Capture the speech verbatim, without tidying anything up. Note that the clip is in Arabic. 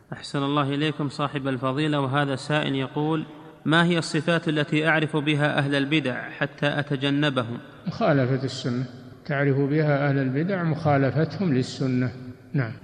أحسن الله إليكم صاحب الفضيلة. وهذا سائل يقول: ما هي الصفات التي أعرف بها أهل البدع حتى أتجنبهم؟ مخالفة السنة، تعرف بها أهل البدع مخالفتهم للسنة. نعم.